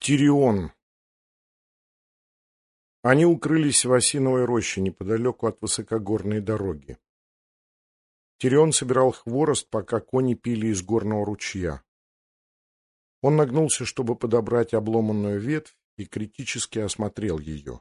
Тирион. Они укрылись в осиновой роще неподалеку от высокогорной дороги. Тирион собирал хворост, пока кони пили из горного ручья. Он нагнулся, чтобы подобрать обломанную ветвь, и критически осмотрел ее.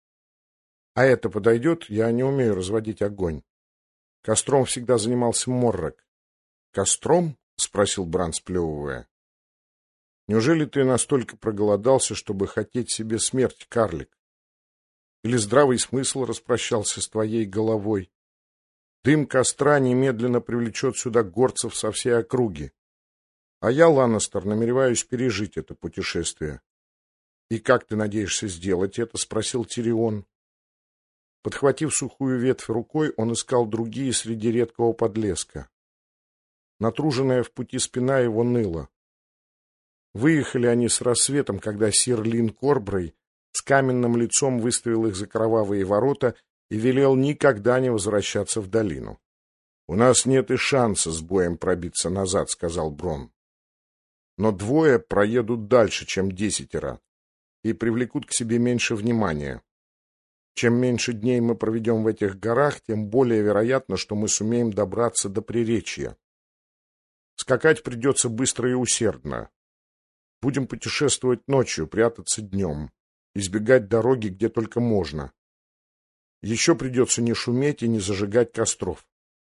— А это подойдет? Я не умею разводить огонь. Костром всегда занимался Моррок. — Костром? — спросил Бран, сплевывая. — Неужели ты настолько проголодался, чтобы хотеть себе смерть, карлик? Или здравый смысл распрощался с твоей головой? Дым костра немедленно привлечет сюда горцев со всей округи. А я, Ланнистер, намереваюсь пережить это путешествие. — И как ты надеешься сделать это? — спросил Тирион. Подхватив сухую ветвь рукой, он искал другие среди редкого подлеска. Натруженная в пути спина его ныла. Выехали они с рассветом, когда сир Лин Корбрей с каменным лицом выставил их за кровавые ворота и велел никогда не возвращаться в долину. — У нас нет и шанса с боем пробиться назад, — сказал Брон. — Но двое проедут дальше, чем 10, и привлекут к себе меньше внимания. Чем меньше дней мы проведем в этих горах, тем более вероятно, что мы сумеем добраться до Приречья. Скакать придется быстро и усердно. Будем путешествовать ночью, прятаться днем, избегать дороги, где только можно. Еще придется не шуметь и не зажигать костров.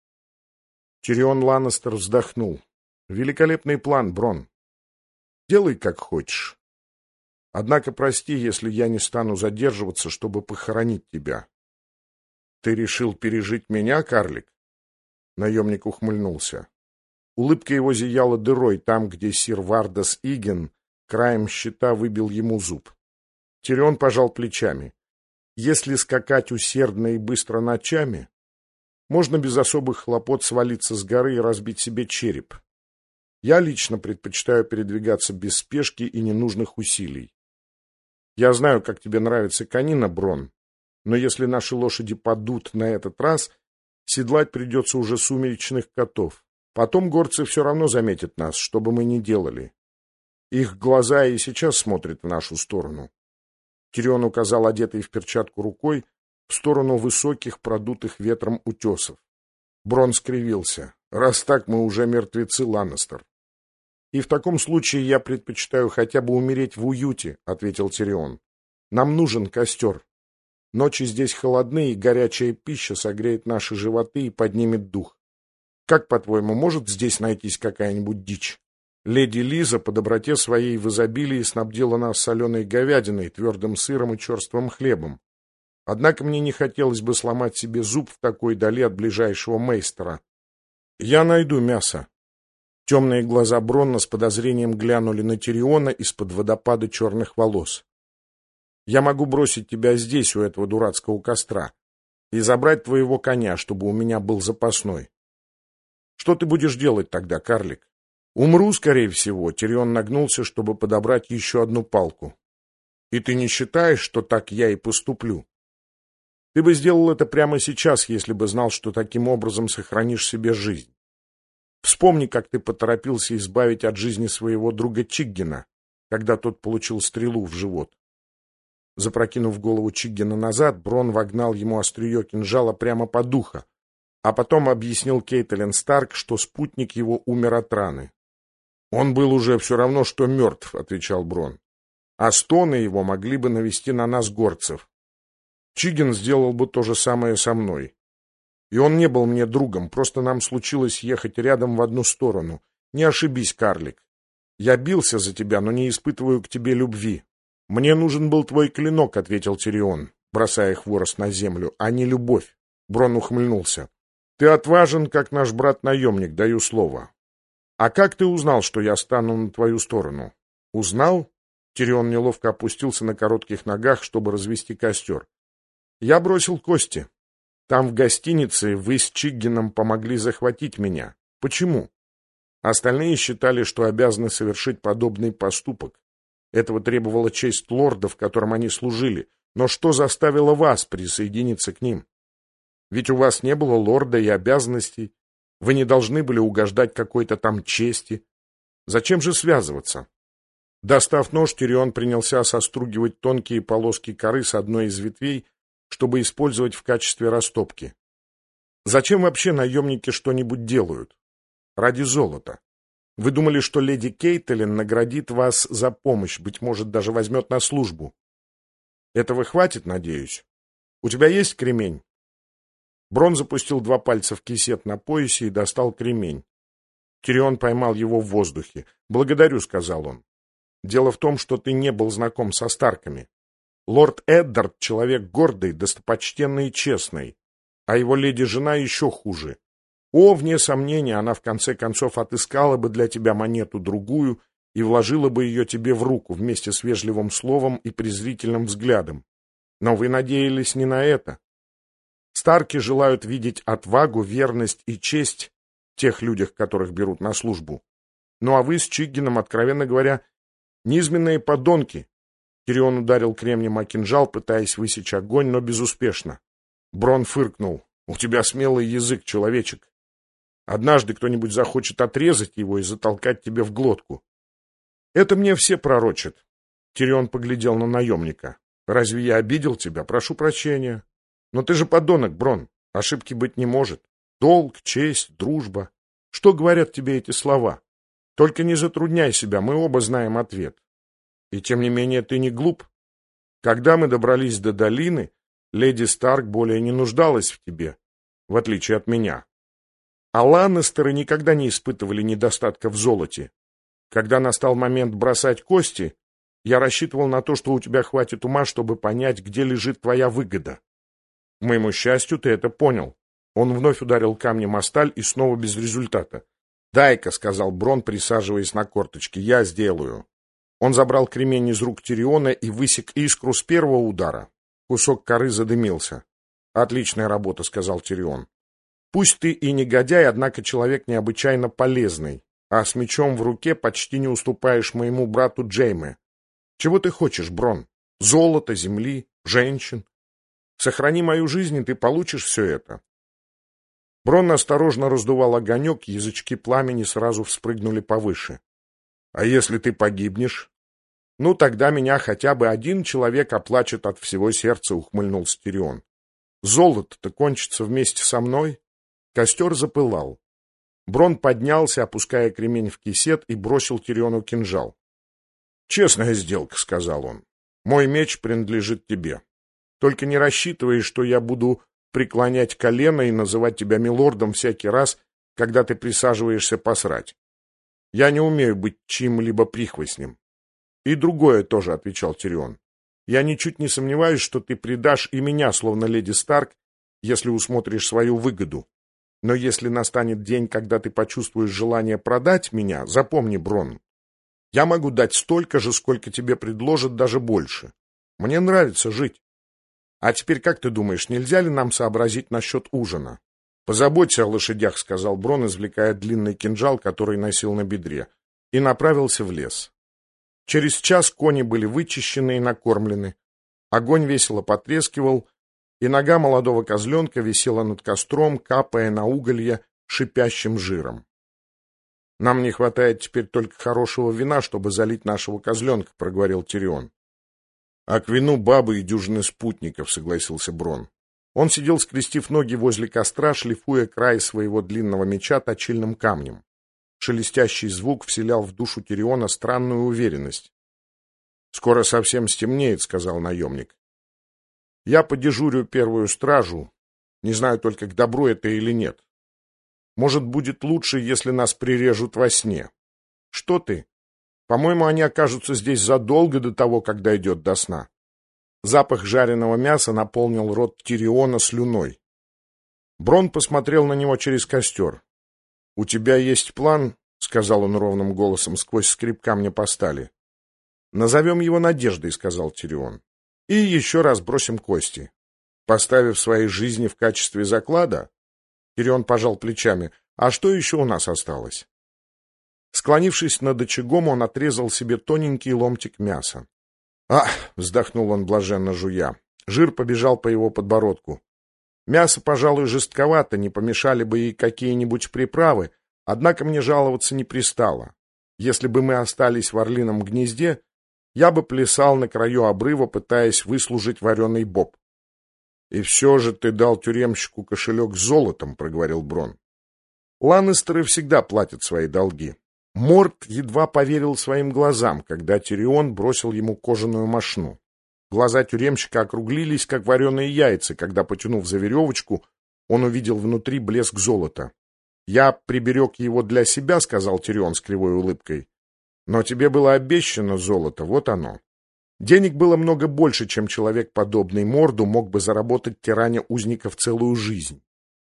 Тирион Ланнистер вздохнул. — Великолепный план, Брон. Делай, как хочешь. Однако прости, если я не стану задерживаться, чтобы похоронить тебя. — Ты решил пережить меня, карлик? Наемник ухмыльнулся. Улыбка его зияла дырой там, где сир Вардас Иген краем щита выбил ему зуб. Тирион пожал плечами. Если скакать усердно и быстро ночами, можно без особых хлопот свалиться с горы и разбить себе череп. Я лично предпочитаю передвигаться без спешки и ненужных усилий. Я знаю, как тебе нравится конина, Брон, но если наши лошади падут на этот раз, седлать придется уже сумеречных котов. Потом горцы все равно заметят нас, что бы мы ни делали. Их глаза и сейчас смотрят в нашу сторону. Тирион указал одетой в перчатку рукой в сторону высоких, продутых ветром утесов. Брон скривился. — Раз так, мы уже мертвецы, Ланнистер. — И в таком случае я предпочитаю хотя бы умереть в уюте, — ответил Тирион. — Нам нужен костер. Ночи здесь холодны, и горячая пища согреет наши животы и поднимет дух. Как, по-твоему, может здесь найтись какая-нибудь дичь? Леди Лиза по доброте своей в изобилии снабдила нас соленой говядиной, твердым сыром и черствым хлебом. Однако мне не хотелось бы сломать себе зуб в такой дали от ближайшего мейстера. Я найду мясо. Темные глаза Бронна с подозрением глянули на Тириона из-под водопада черных волос. Я могу бросить тебя здесь, у этого дурацкого костра, и забрать твоего коня, чтобы у меня был запасной. Что ты будешь делать тогда, карлик? Умру, скорее всего. Тирион нагнулся, чтобы подобрать еще одну палку. И ты не считаешь, что так я и поступлю? Ты бы сделал это прямо сейчас, если бы знал, что таким образом сохранишь себе жизнь. Вспомни, как ты поторопился избавить от жизни своего друга Чиггина, когда тот получил стрелу в живот. Запрокинув голову Чиггина назад, Брон вогнал ему острие кинжала прямо под ухо, а потом объяснил Кейтлин Старк, что спутник его умер от раны. «Он был уже все равно, что мертв», — отвечал Брон. «А стоны его могли бы навести на нас горцев. Чиггин сделал бы то же самое со мной. И он не был мне другом, просто нам случилось ехать рядом в одну сторону. Не ошибись, карлик. Я бился за тебя, но не испытываю к тебе любви». «Мне нужен был твой клинок», — ответил Тирион, бросая хворост на землю, — «а не любовь». Брон ухмыльнулся. «Ты отважен, как наш брат-наемник, даю слово. А как ты узнал, что я стану на твою сторону?» «Узнал?» Тирион неловко опустился на коротких ногах, чтобы развести костер. «Я бросил кости. Там, в гостинице, вы с Чиггином помогли захватить меня. Почему? Остальные считали, что обязаны совершить подобный поступок. Этого требовала честь лордов, которым они служили. Но что заставило вас присоединиться к ним? Ведь у вас не было лорда и обязанностей. Вы не должны были угождать какой-то там чести. Зачем же связываться?» Достав нож, Тирион принялся состругивать тонкие полоски коры с одной из ветвей, чтобы использовать в качестве растопки. Зачем вообще наемники что-нибудь делают? Ради золота. Вы думали, что леди Кейтлин наградит вас за помощь, быть может, даже возьмет на службу. Этого хватит, надеюсь? У тебя есть кремень? Брон запустил 2 пальца в кисет на поясе и достал кремень. Тирион поймал его в воздухе. «Благодарю», — сказал он. «Дело в том, что ты не был знаком со Старками. Лорд Эддард — человек гордый, достопочтенный и честный, а его леди-жена еще хуже. Вне сомнения, она в конце концов отыскала бы для тебя монету другую и вложила бы ее тебе в руку вместе с вежливым словом и презрительным взглядом. Но вы надеялись не на это. Старки желают видеть отвагу, верность и честь в тех людях, которых берут на службу. Ну а вы с Чиггином, откровенно говоря, низменные подонки». Тирион ударил кремнем о кинжал, пытаясь высечь огонь, но безуспешно. Брон фыркнул. «У тебя смелый язык, человечек. Однажды кто-нибудь захочет отрезать его и затолкать тебе в глотку». «Это мне все пророчат». Тирион поглядел на наемника. «Разве я обидел тебя? Прошу прощения. Но ты же подонок, Брон. Ошибки быть не может. Долг, честь, дружба. Что говорят тебе эти слова? Только не затрудняй себя, мы оба знаем ответ. И тем не менее ты не глуп. Когда мы добрались до долины, леди Старк более не нуждалась в тебе, в отличие от меня. А Ланнестеры никогда не испытывали недостатка в золоте. Когда настал момент бросать кости, я рассчитывал на то, что у тебя хватит ума, чтобы понять, где лежит твоя выгода. К моему счастью, ты это понял». Он вновь ударил камнем о сталь и снова без результата. «Дай-ка», — сказал Брон, присаживаясь на корточки, — «я сделаю». Он забрал кремень из рук Тириона и высек искру с первого удара. Кусок коры задымился. «Отличная работа», — сказал Тирион. «Пусть ты и негодяй, однако человек необычайно полезный, а с мечом в руке почти не уступаешь моему брату Джейме. Чего ты хочешь, Брон? Золота, земли, женщин? Сохрани мою жизнь, и ты получишь все это». Брон осторожно раздувал огонек, язычки пламени сразу вспрыгнули повыше. «А если ты погибнешь?» «Ну, тогда меня хотя бы один человек оплачет от всего сердца», — ухмыльнулся Тирион. «Золото-то кончится вместе со мной». Костер запылал. Брон поднялся, опуская кремень в кисет, и бросил Тириону кинжал. «Честная сделка», — сказал он. «Мой меч принадлежит тебе. Только не рассчитывай, что я буду преклонять колено и называть тебя милордом всякий раз, когда ты присаживаешься посрать. Я не умею быть чьим-либо прихвостнем». «И другое тоже», — отвечал Тирион. «Я ничуть не сомневаюсь, что ты предашь и меня, словно леди Старк, если усмотришь свою выгоду. Но если настанет день, когда ты почувствуешь желание продать меня, запомни, Брон, я могу дать столько же, сколько тебе предложат, даже больше. Мне нравится жить. А теперь, как ты думаешь, нельзя ли нам сообразить насчет ужина?» «Позаботься о лошадях», — сказал Брон, извлекая длинный кинжал, который носил на бедре, и направился в лес. Через час кони были вычищены и накормлены. Огонь весело потрескивал, и нога молодого козленка висела над костром, капая на уголье шипящим жиром. «Нам не хватает теперь только хорошего вина, чтобы залить нашего козленка», — проговорил Тирион. «А к вину бабы и дюжины спутников», — согласился Брон. Он сидел, скрестив ноги возле костра, шлифуя край своего длинного меча точильным камнем. Шелестящий звук вселял в душу Тириона странную уверенность. «Скоро совсем стемнеет», — сказал наемник. «Я подежурю первую стражу. Не знаю только, к добру это или нет. Может, будет лучше, если нас прирежут во сне. Что ты? По-моему, они окажутся здесь задолго до того, как дойдет до сна». Запах жареного мяса наполнил рот Тириона слюной. Брон посмотрел на него через костер. «У тебя есть план?» — сказал он ровным голосом сквозь скрип камня по стали. «Назовем его Надеждой», — сказал Тирион. «И еще раз бросим кости. Поставив свои жизни в качестве заклада?» Тирион пожал плечами. «А что еще у нас осталось?» Склонившись над очагом, он отрезал себе тоненький ломтик мяса. «Ах!» — вздохнул он, блаженно жуя. Жир побежал по его подбородку. «Мясо, пожалуй, жестковато, не помешали бы и какие-нибудь приправы, однако мне жаловаться не пристало. Если бы мы остались в орлином гнезде, я бы плясал на краю обрыва, пытаясь выслужить вареный боб. — И все же ты дал тюремщику кошелек с золотом, — проговорил Брон. Ланнестеры всегда платят свои долги. Морт едва поверил своим глазам, когда Тирион бросил ему кожаную мошну. Глаза тюремщика округлились, как вареные яйца, когда, потянув за веревочку, он увидел внутри блеск золота. — Я приберег его для себя, — сказал Тирион с кривой улыбкой. — Но тебе было обещано золото, вот оно. Денег было много больше, чем человек, подобный Морду, мог бы заработать тираня узников целую жизнь.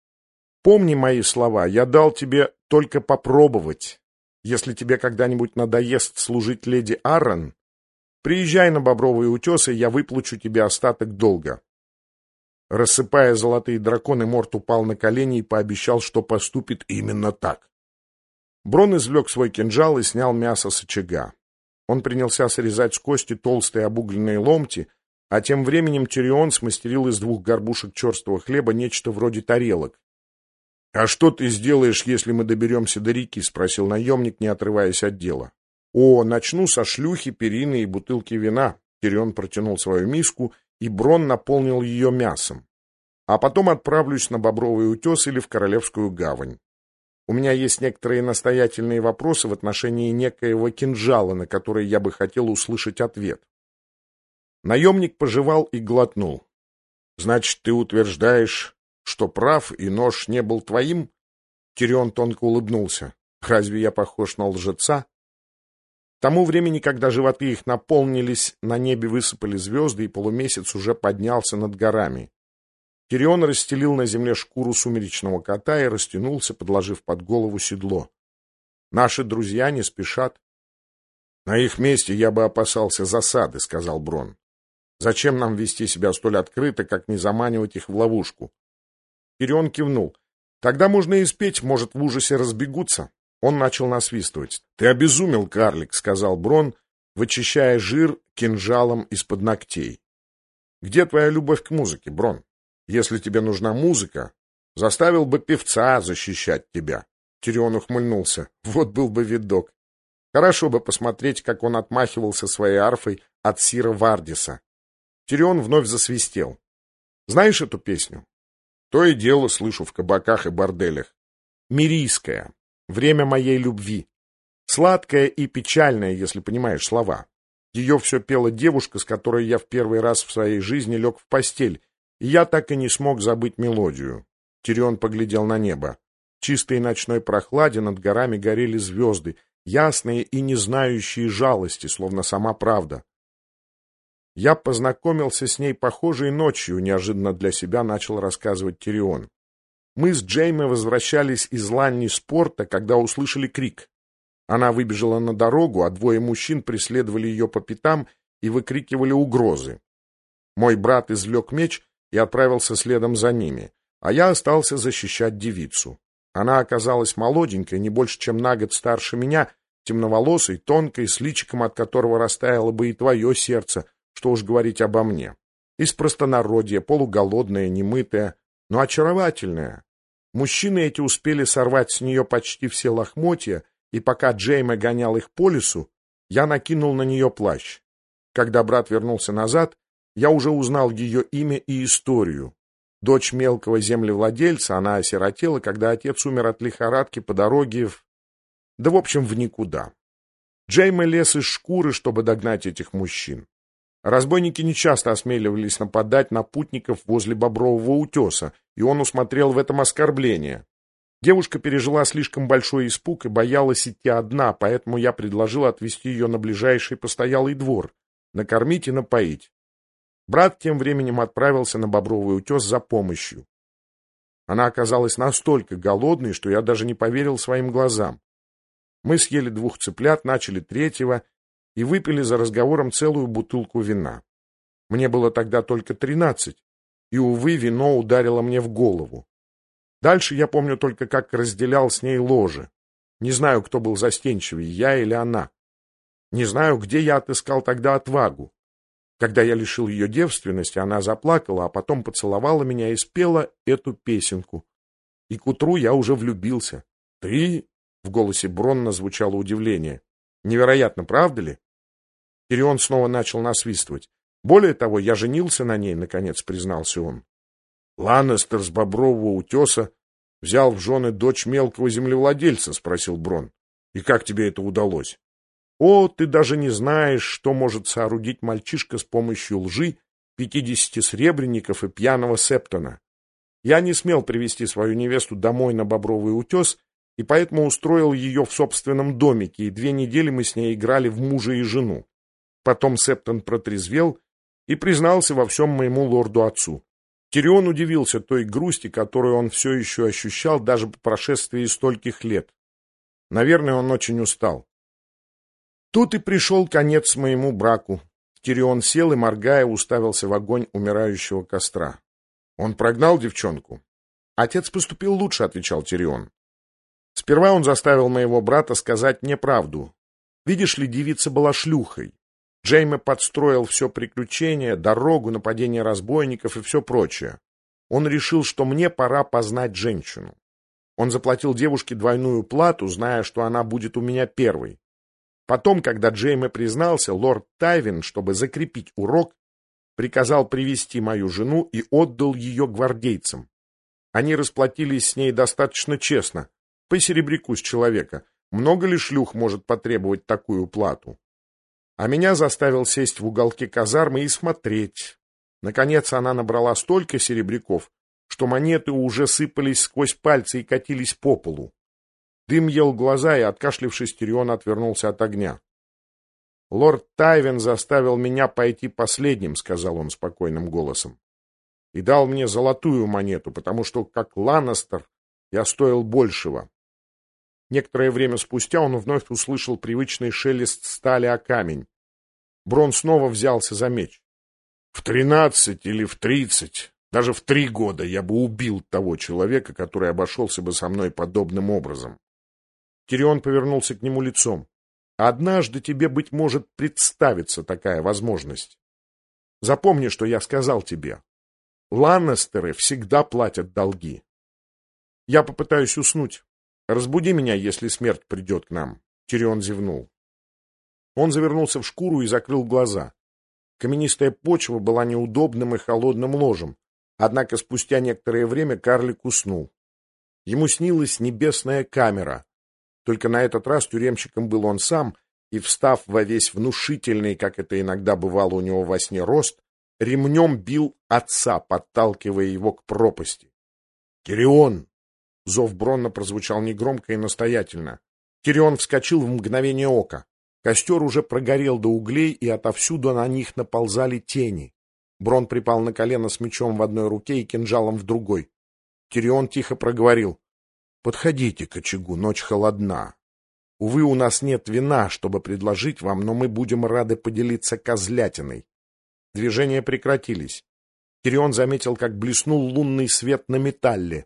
Помни мои слова, я дал тебе только попробовать. Если тебе когда-нибудь надоест служить леди Аррен, приезжай на Бобровые утесы, я выплачу тебе остаток долга. Рассыпая золотые драконы, Морт упал на колени и пообещал, что поступит именно так. Брон извлек свой кинжал и снял мясо с очага. Он принялся срезать с кости толстые обугленные ломти, а тем временем Тирион смастерил из 2 горбушек черствого хлеба нечто вроде тарелок. — А что ты сделаешь, если мы доберемся до реки? — спросил наемник, не отрываясь от дела. — О, начну со шлюхи, перины и бутылки вина. Тирион протянул свою миску, и Брон наполнил ее мясом. А потом отправлюсь на Бобровый утес или в Королевскую гавань. У меня есть некоторые настоятельные вопросы в отношении некоего кинжала, на который я бы хотел услышать ответ. Наемник пожевал и глотнул. — Значит, ты утверждаешь, что прав, и нож не был твоим? Тирион тонко улыбнулся. — Разве я похож на лжеца? К тому времени, когда животы их наполнились, на небе высыпали звезды, и полумесяц уже поднялся над горами. Тирион расстелил на земле шкуру сумеречного кота и растянулся, подложив под голову седло. Наши друзья не спешат. — На их месте я бы опасался засады, — сказал Брон. — Зачем нам вести себя столь открыто, как не заманивать их в ловушку? Тирион кивнул. — Тогда можно и спеть, может, в ужасе разбегутся. Он начал насвистывать. — Ты обезумел, карлик, — сказал Брон, вычищая жир кинжалом из-под ногтей. — Где твоя любовь к музыке, Брон? Если тебе нужна музыка, заставил бы певца защищать тебя. Тирион ухмыльнулся. Вот был бы видок. Хорошо бы посмотреть, как он отмахивался своей арфой от сира Вардиса. Тирион вновь засвистел. Знаешь эту песню? То и дело слышу в кабаках и борделях. Мирийская. Время моей любви. Сладкая и печальная, если понимаешь слова. Ее все пела девушка, с которой я в первый раз в своей жизни лег в постель, и я так и не смог забыть мелодию. Тирион поглядел на небо. В чистой ночной прохладе над горами горели звезды, ясные и не знающие жалости, словно сама правда. Я познакомился с ней похожей ночью, неожиданно для себя начал рассказывать Тирион. Мы с Джейме возвращались из ланни спорта, когда услышали крик. Она выбежала на дорогу, а 2 мужчин преследовали ее по пятам и выкрикивали угрозы. Мой брат извлек меч и отправился следом за ними, а я остался защищать девицу. Она оказалась молоденькой, не больше, чем на год старше меня, темноволосой, тонкой, с личиком, от которого растаяло бы и твое сердце, что уж говорить обо мне. Из простонародья, полуголодная, немытая, но очаровательная. Мужчины эти успели сорвать с нее почти все лохмотья, и пока Джейме гонял их по лесу, я накинул на нее плащ. Когда брат вернулся назад, я уже узнал ее имя и историю. Дочь мелкого землевладельца, она осиротела, когда отец умер от лихорадки по дороге в... Да, в общем, в никуда. Джейме лез из шкуры, чтобы догнать этих мужчин. Разбойники нечасто осмеливались нападать на путников возле Бобрового утеса, и он усмотрел в этом оскорбление. Девушка пережила слишком большой испуг и боялась идти одна, поэтому я предложил отвезти ее на ближайший постоялый двор, накормить и напоить. Брат тем временем отправился на Бобровый утес за помощью. Она оказалась настолько голодной, что я даже не поверил своим глазам. Мы съели 2 цыплят, начали 3-го и выпили за разговором целую бутылку вина. Мне было тогда только 13, и, увы, вино ударило мне в голову. Дальше я помню только, как разделял с ней ложе. Не знаю, кто был застенчивее, я или она. Не знаю, где я отыскал тогда отвагу. Когда я лишил ее девственности, она заплакала, а потом поцеловала меня и спела эту песенку. И к утру я уже влюбился. — Ты? — в голосе Бронна звучало удивление. Невероятно, правда ли? Тирион снова начал насвистывать. Более того, я женился на ней, наконец признался он. Ланнестер с Бобрового утеса взял в жены дочь мелкого землевладельца, спросил Брон. И как тебе это удалось? О, ты даже не знаешь, что может соорудить мальчишка с помощью лжи, 50 сребреников и пьяного септона. Я не смел привести свою невесту домой на Бобровый утес, и поэтому устроил ее в собственном домике, и 2 недели мы с ней играли в мужа и жену. Потом Септон протрезвел и признался во всем моему лорду-отцу. Тирион удивился той грусти, которую он все еще ощущал даже по прошествии стольких лет. Наверное, он очень устал. Тут и пришел конец моему браку. Тирион сел и, моргая, уставился в огонь умирающего костра. Он прогнал девчонку? Отец поступил лучше, отвечал Тирион. Сперва он заставил моего брата сказать мне правду. Видишь ли, девица была шлюхой. Джейме подстроил все приключения, дорогу, нападение разбойников и все прочее. Он решил, что мне пора познать женщину. Он заплатил девушке двойную плату, зная, что она будет у меня первой. Потом, когда Джейме признался, лорд Тайвин, чтобы закрепить урок, приказал привести мою жену и отдал ее гвардейцам. Они расплатились с ней достаточно честно, по серебряку с человека. Много ли шлюх может потребовать такую плату? А меня заставил сесть в уголке казармы и смотреть. Наконец она набрала столько серебряков, что монеты уже сыпались сквозь пальцы и катились по полу. Дым ел глаза, и, откашлившись, Тирион отвернулся от огня. — Лорд Тайвин заставил меня пойти последним, — сказал он спокойным голосом, — и дал мне золотую монету, потому что, как Ланнестер, я стоил большего. Некоторое время спустя он вновь услышал привычный шелест стали о камень. Брон снова взялся за меч. В 13 или в 30, даже в 3 года я бы убил того человека, который обошелся бы со мной подобным образом. Тирион повернулся к нему лицом. Однажды тебе, быть может, представится такая возможность. Запомни, что я сказал тебе. Ланнестеры всегда платят долги. Я попытаюсь уснуть. Разбуди меня, если смерть придет к нам. Тирион зевнул. Он завернулся в шкуру и закрыл глаза. Каменистая почва была неудобным и холодным ложем. Однако спустя некоторое время карлик уснул. Ему снилась небесная камера. Только на этот раз тюремщиком был он сам, и, встав во весь внушительный, как это иногда бывало у него во сне, рост, ремнем бил отца, подталкивая его к пропасти. «Тирион!» Зов Бронна прозвучал негромко и настоятельно. Тирион вскочил в мгновение ока. Костер уже прогорел до углей, и отовсюду на них наползали тени. Брон припал на колено с мечом в одной руке и кинжалом в другой. Тирион тихо проговорил. — Подходите к очагу, ночь холодна. Увы, у нас нет вина, чтобы предложить вам, но мы будем рады поделиться козлятиной. Движения прекратились. Тирион заметил, как блеснул лунный свет на металле.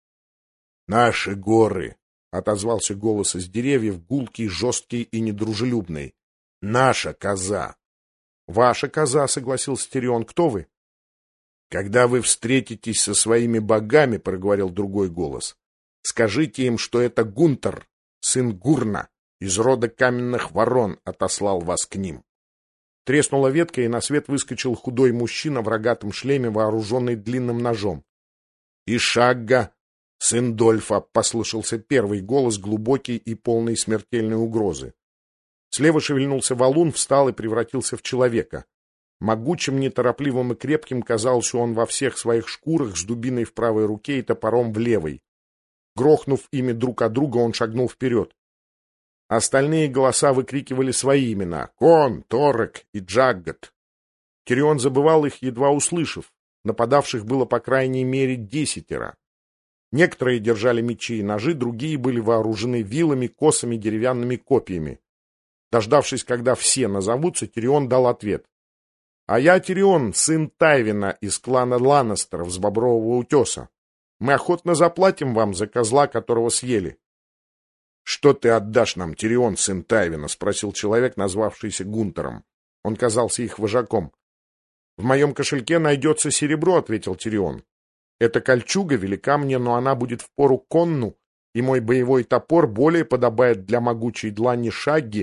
«Наши горы!» — отозвался голос из деревьев, гулкий, жесткий и недружелюбный. «Наша коза!» «Ваша коза», — согласился Тирион. «Кто вы?» «Когда вы встретитесь со своими богами, — проговорил другой голос, — скажите им, что это Гунтер, сын Гурна, из рода каменных ворон, отослал вас к ним». Треснула ветка, и на свет выскочил худой мужчина в рогатом шлеме, вооруженный длинным ножом. «И Шагга, сын Дольфа», — послышался первый голос, глубокий и полный смертельной угрозы. Слева шевельнулся валун, встал и превратился в человека. Могучим, неторопливым и крепким казался он во всех своих шкурах, с дубиной в правой руке и топором в левой. Грохнув ими друг от друга, он шагнул вперед. Остальные голоса выкрикивали свои имена — Кон, Торек и Джаггат. Тирион забывал их, едва услышав. Нападавших было по крайней мере 10. Некоторые держали мечи и ножи, другие были вооружены вилами, косами, деревянными копьями. Дождавшись, когда все назовутся, Тирион дал ответ. «А я Тирион, сын Тайвина из клана Ланнестеров с Бобрового утеса. Мы охотно заплатим вам за козла, которого съели». «Что ты отдашь нам, Тирион, сын Тайвина?» — спросил человек, назвавшийся Гунтером. Он казался их вожаком. «В моем кошельке найдется серебро», — ответил Тирион. «Эта кольчуга велика мне, но она будет впору конну, и мой боевой топор более подобает для могучей длани Шагги,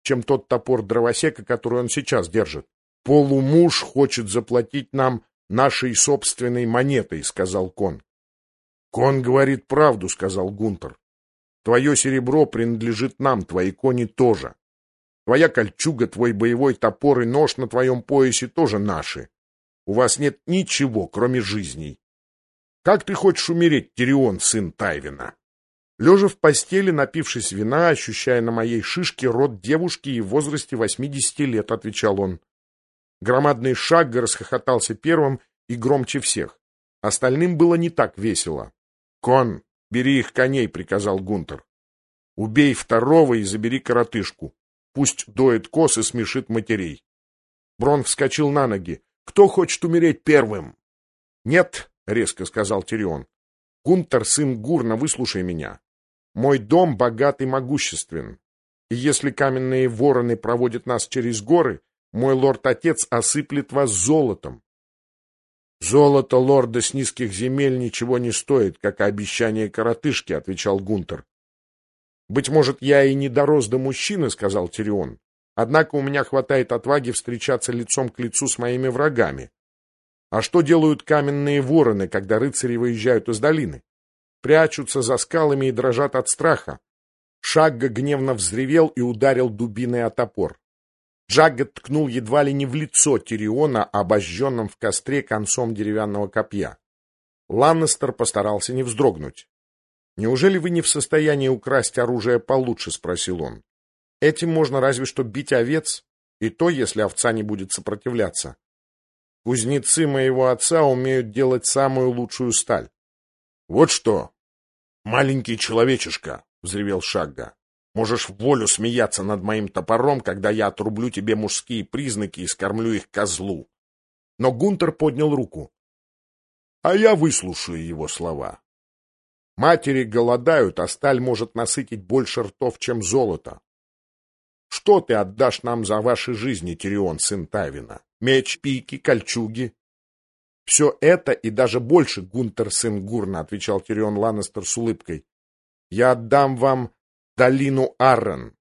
чем тот топор дровосека, который он сейчас держит. Полумуж хочет заплатить нам нашей собственной монетой, сказал Кон. Кон говорит правду, сказал Гунтер. Твое серебро принадлежит нам, твои кони тоже. Твоя кольчуга, твой боевой топор и нож на твоем поясе тоже наши. У вас нет ничего, кроме жизней. Как ты хочешь умереть, Тирион, сын Тайвина? Лежа в постели, напившись вина, ощущая на моей шишке рот девушки и в возрасте 80 лет, отвечал он. Громадный Шагга расхохотался первым и громче всех. Остальным было не так весело. «Кон, бери их коней», — приказал Гунтер. «Убей второго и забери коротышку. Пусть доет коз и смешит матерей». Брон вскочил на ноги. «Кто хочет умереть первым?» «Нет», — резко сказал Тирион. «Гунтер, сын Гурна, выслушай меня. Мой дом богат и могуществен. И если каменные вороны проводят нас через горы, мой лорд-отец осыплет вас золотом. Золото лорда с низких земель ничего не стоит, как и обещание коротышки, — отвечал Гунтер. Быть может, я и не дорос до мужчины, — сказал Тирион. Однако у меня хватает отваги встречаться лицом к лицу с моими врагами. А что делают каменные вороны, когда рыцари выезжают из долины? Прячутся за скалами и дрожат от страха. Шагга гневно взревел и ударил дубиной о топор. Джагга ткнул едва ли не в лицо Тириона, обожженным в костре концом деревянного копья. Ланнестер постарался не вздрогнуть. «Неужели вы не в состоянии украсть оружие получше?» — спросил он. «Этим можно разве что бить овец, и то, если овца не будет сопротивляться. Кузнецы моего отца умеют делать самую лучшую сталь». «Вот что, маленький человечишка!» — взревел Шагга. «Можешь в волю смеяться над моим топором, когда я отрублю тебе мужские признаки и скормлю их козлу». Но Гунтер поднял руку. «А я выслушаю его слова. Матери голодают, а сталь может насытить больше ртов, чем золото. Что ты отдашь нам за ваши жизни, Тирион, сын Тайвина? Меч, пики, кольчуги?» «Все это и даже больше, Гунтер, сын Гурна», — отвечал Тирион Ланнестер с улыбкой. «Я отдам вам долину Аррен,